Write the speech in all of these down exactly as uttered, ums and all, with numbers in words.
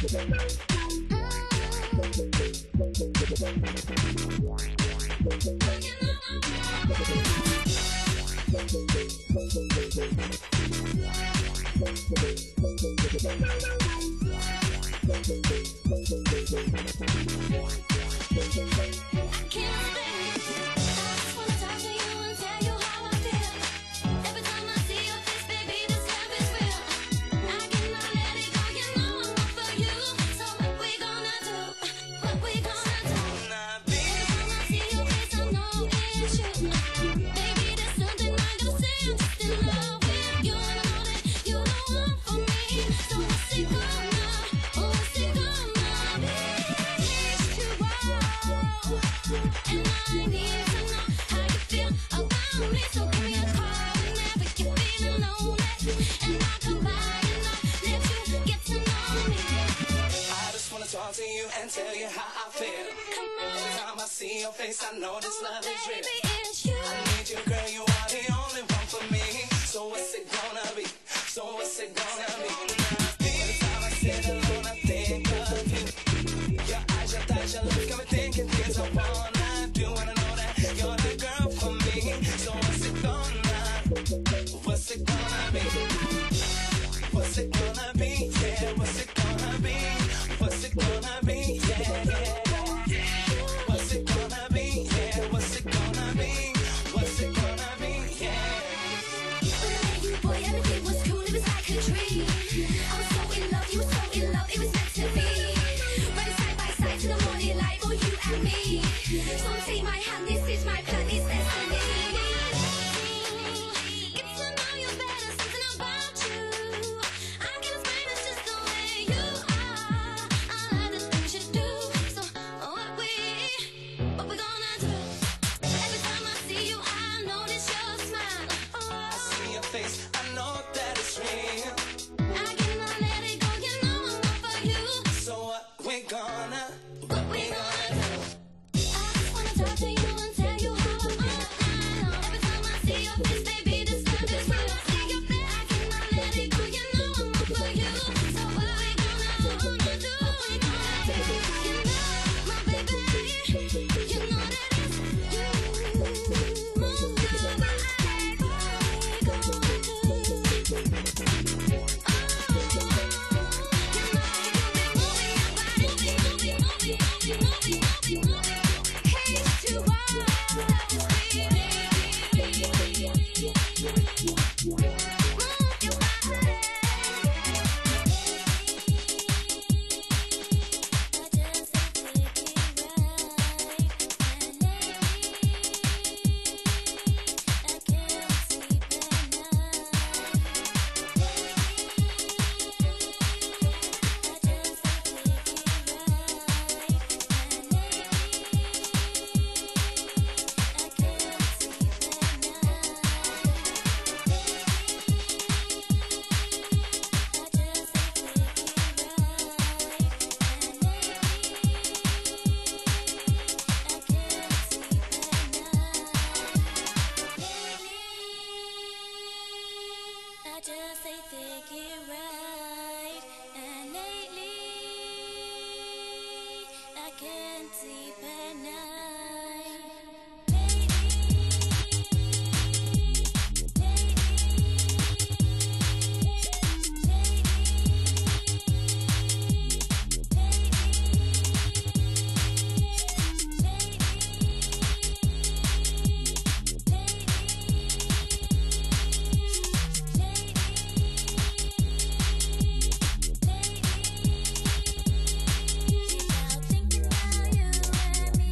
Thinking about you and me.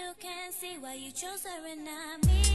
still can't see why you chose her and not me.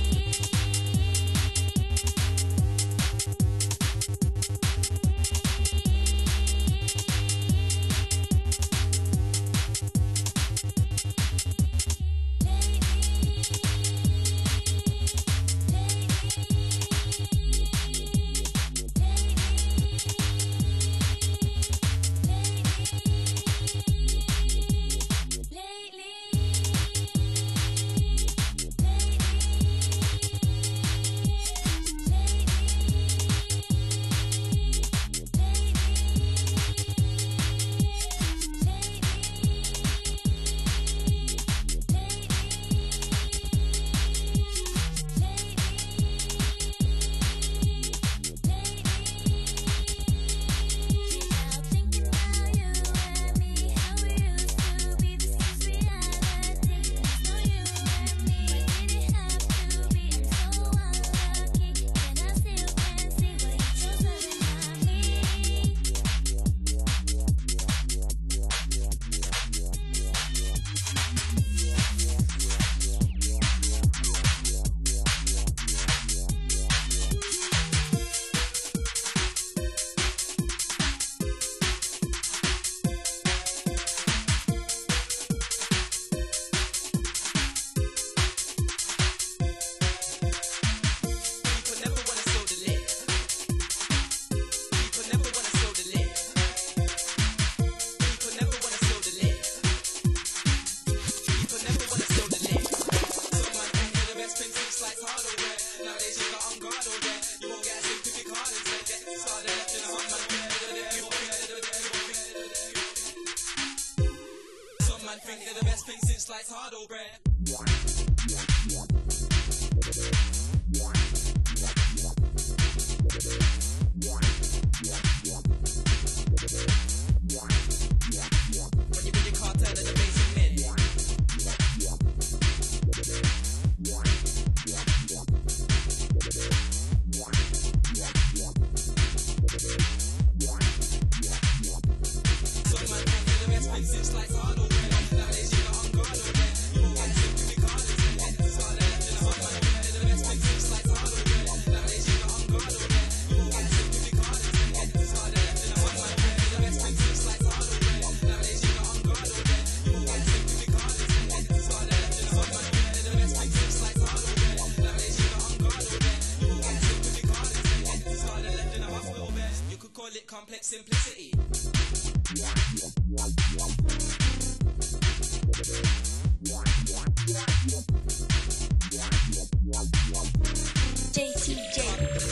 Think they're the best thing since sliced hard or bread. When you bring your cartel at the basic mid. Some man think they're the best thing since sliced hard or bread. Nowadays you got on guard or bread. You won't get sick with your card instead. Start the left in the hot man. They're the best thing since sliced hard or bread. Nowadays you got on guard or bread. You won't get sick with your card instead. Start the left in the hot man. They're the best thing since sliced hard or bread. Nowadays you got on guard or bread. You won't get sick with your card instead. Start the left in the hot man. They're the best thing since sliced hard or bread. Nowadays you got on guard or bread. You won't get sick with your card instead. Start the left in the hospital bed. You could call it complex simplicity. J T J.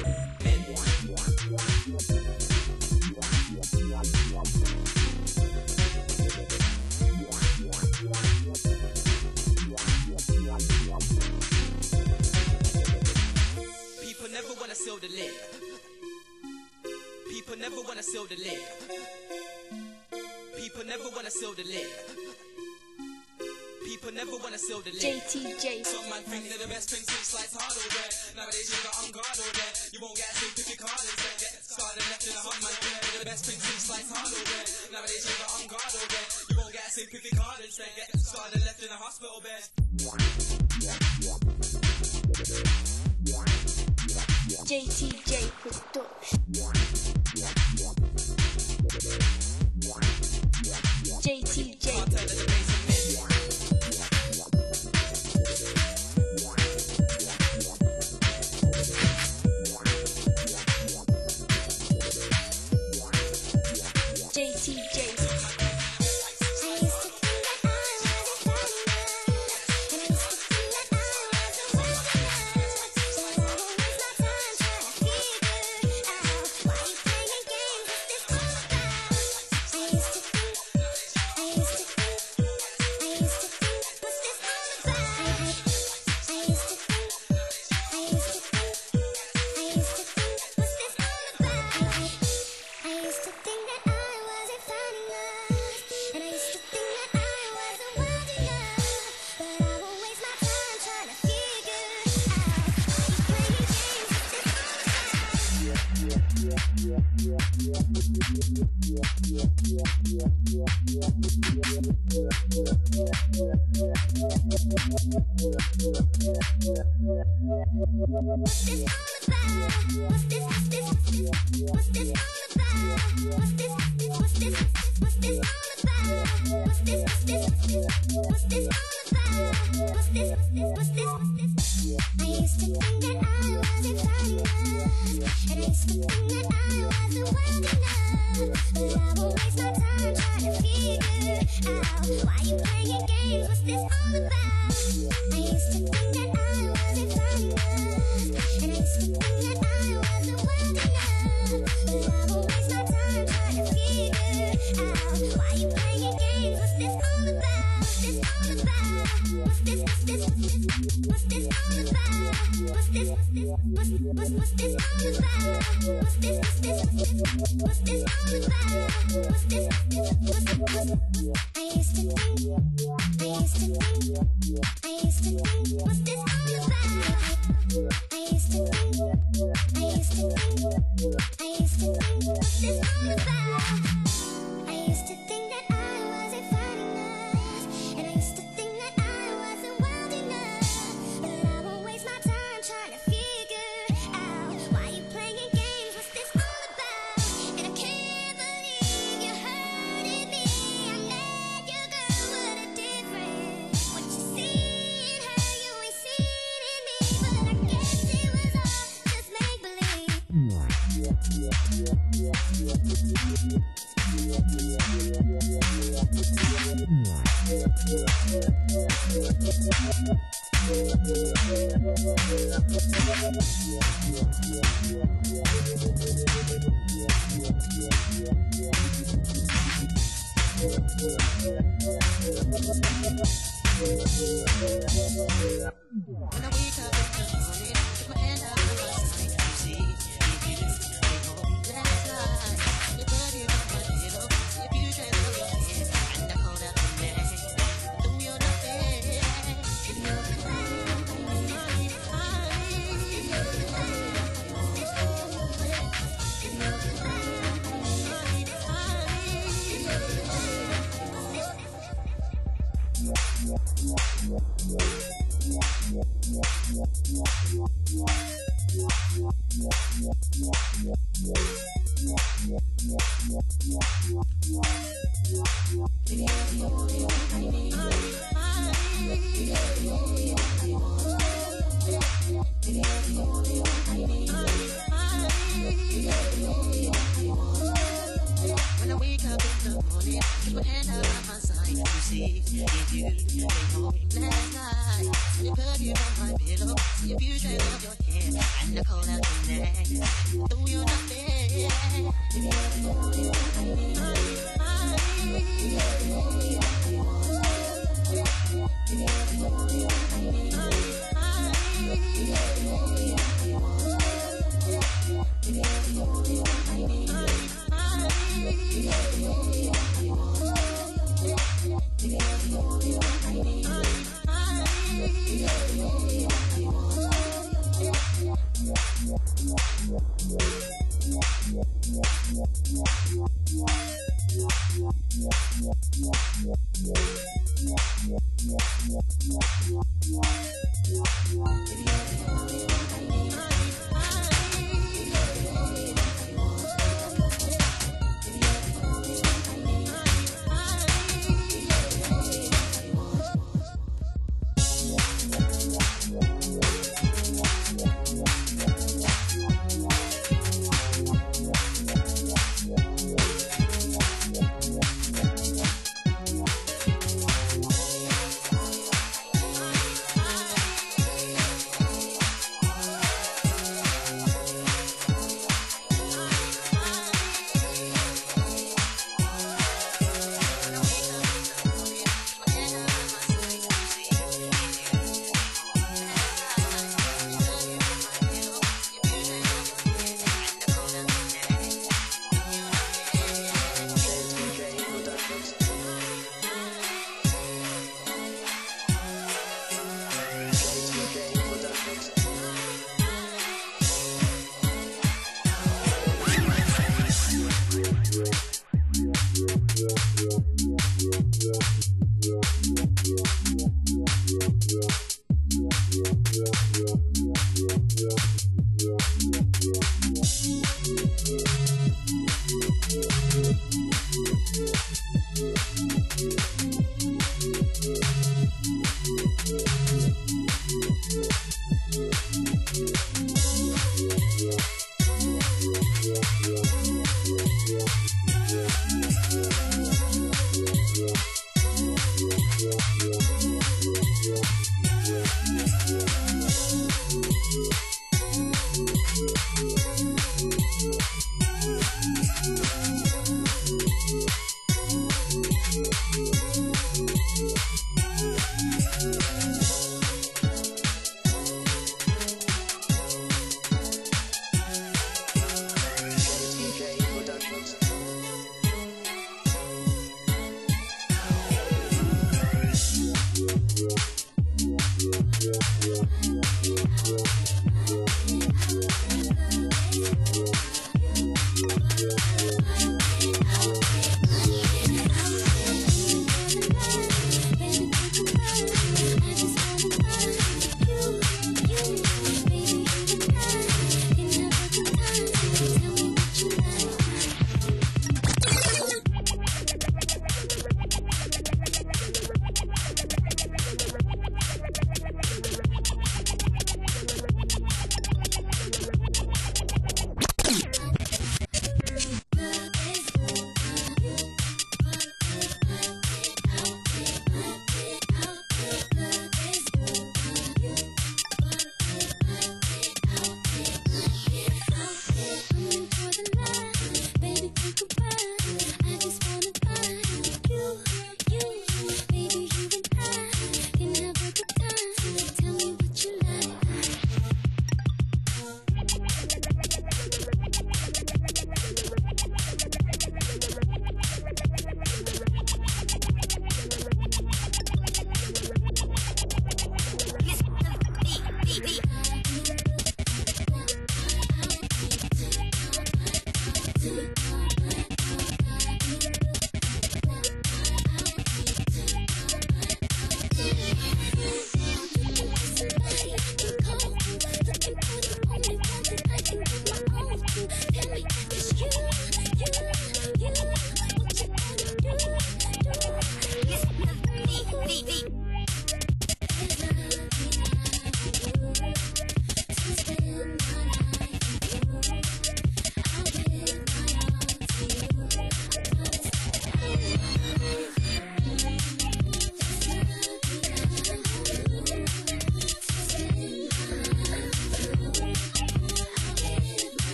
People never wanna seal the lid. People never wanna seal the lid. People never wanna seal the lid. People never wanna seal the lid. J T J. Some man think they're the best thing since sliced hard or bread. Nowadays you got on guard or bread. You won't get a sink if you card instead. Get started left in the hot man. They're the best thing since sliced hard or bread. Nowadays you got on guard or bread. You won't get a sink if you card instead. Get started left in a hospital bed. J T J Production. J T J. Cartel at the basic mid. J T J. Yeah.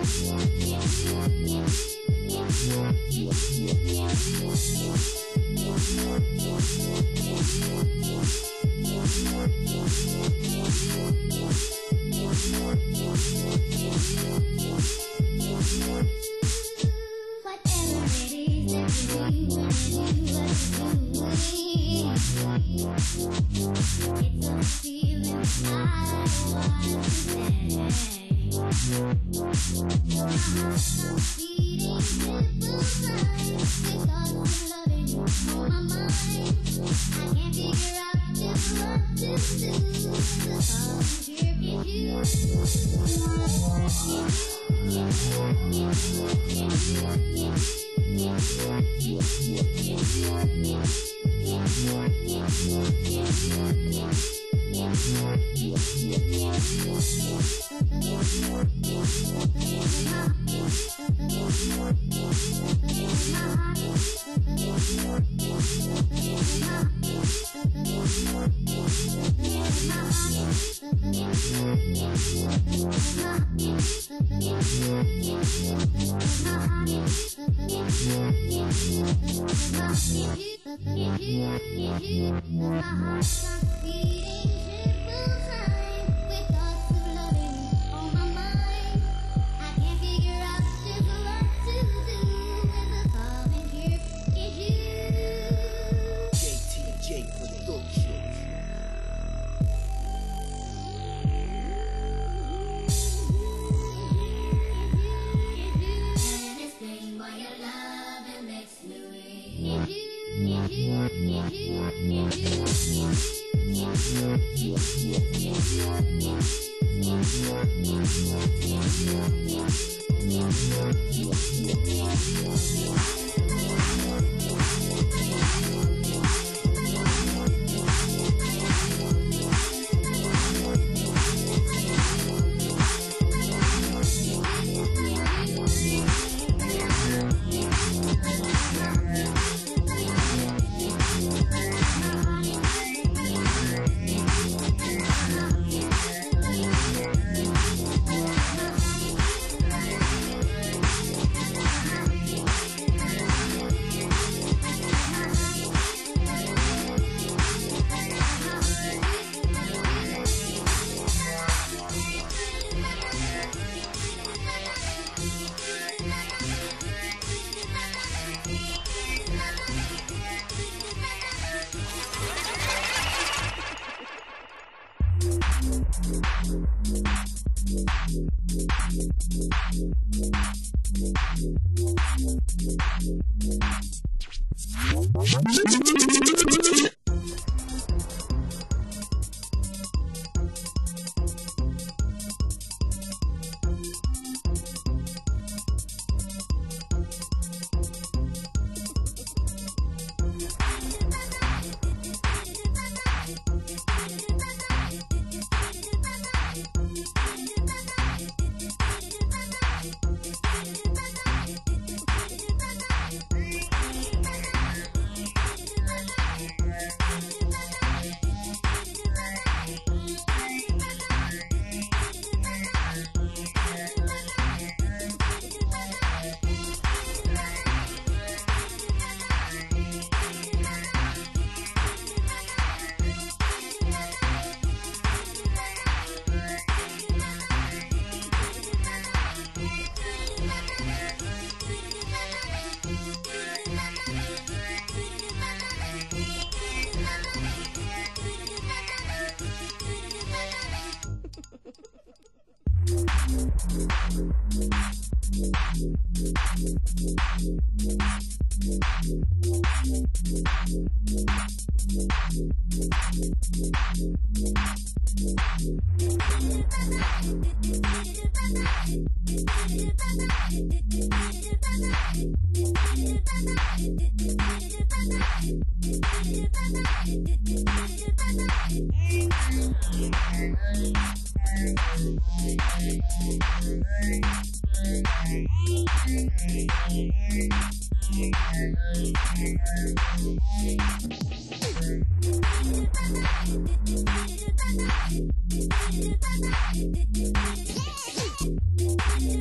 Thank you.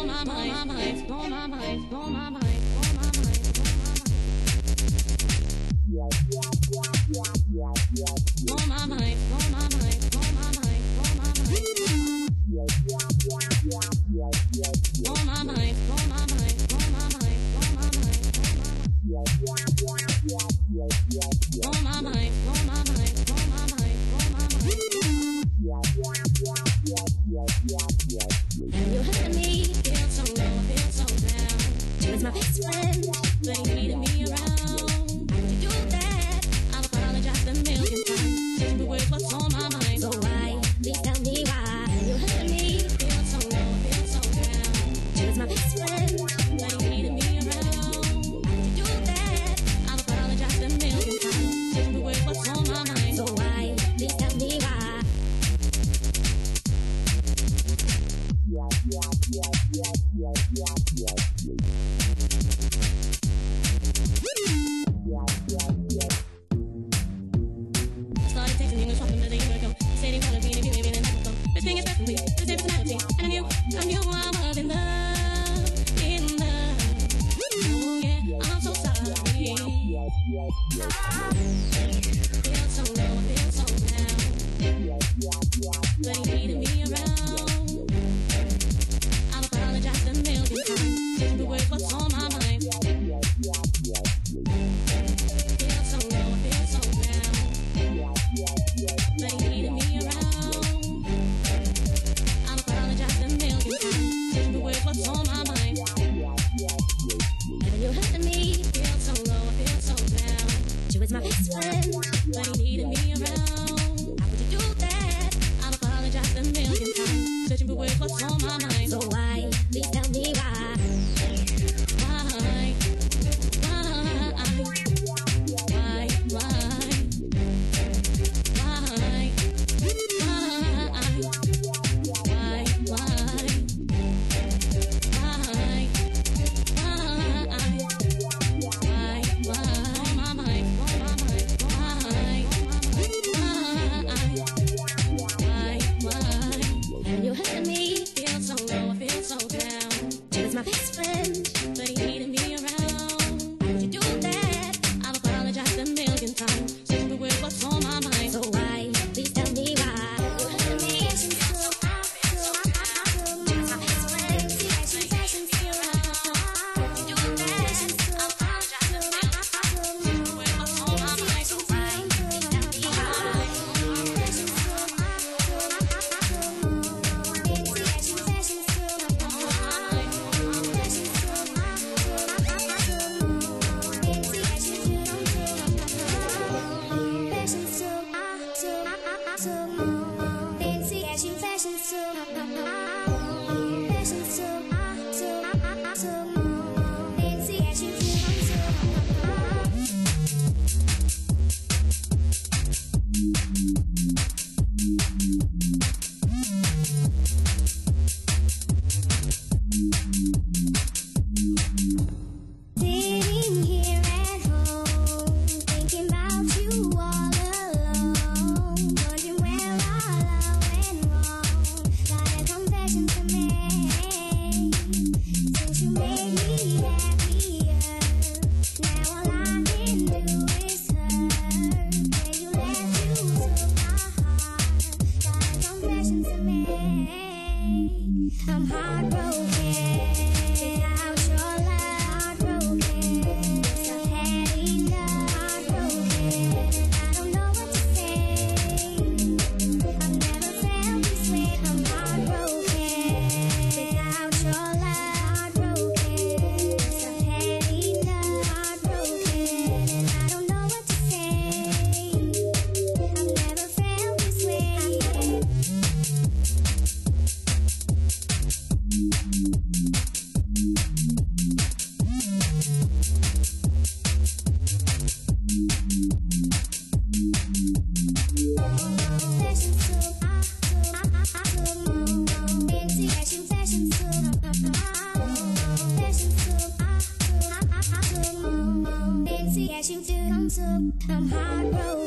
blow my mind, blow my mind, blow my mind, blow my mind, blow my mind, blow my mind. Blow my mind, blow my mind, blow my mind, blow my mind. Blow my mind, blow my mind, blow my mind, blow my mind, blow my mind. Blow my mind, blow my mind, blow my mind, blow my mind. Have you heard me? Feel so low, feel so down. She was my best friend, but he needed me around. How would you do that? I'll apologize a million times. Just the words what's on my mind. So why? Please tell me why. Have you heard me? Feel so low, feel so down. She was my best friend, but he needed me around. How would you do that? I'll apologize a million times. Just the words what's on my mind. So why? Please tell me why. Started texting him and talking to the year ago. He said he wanted me to be living in the night. This thing is perfectly, this personality. And I knew, I knew I was in love, in love. Oh yeah, I'm so sorry. Feel so low, feel so down. But he needed me around. I'll apologize a million times. Just the words what's on my mind. Feel so low, feel so down. But he needed me around. I'll apologize a million times. Just the words what's on my mind. Haven't you heard me? Feel so low, feel so down. She was my best friend, but he needed me around. How would you do that? I'll apologize a million times. Searching for words what's on my mind. So why? Please tell me why. Why? Why? Why? Why? Why? Why? Have you heard me? Feel so low, I feel so down. She was my best friend, but he needed me around. How would you do that? I'll apologize a million times. Just the words what's on my mind. So why? Please tell me why. You heard me? She was my best friend. She was my best friend. How would you do that? I'll apologize a million times. Just the words what's on my mind. So why? Please tell me why. Sitting here at home, thinking about you all alone, wondering where all I went wrong. Got a confession to make, since you made me happier. Now all I can do is hurt, where you left you took my heart. Got a confession to make, I'm heartbroken without your love. Heartbroken, yes I've had enough. Heartbroken, I don't know what to say. I've never felt this way. I'm heartbroken without your love. Heartbroken, yes I've had enough. Heartbroken, I don't know what to say. I've never felt this way. I'm heartbroken.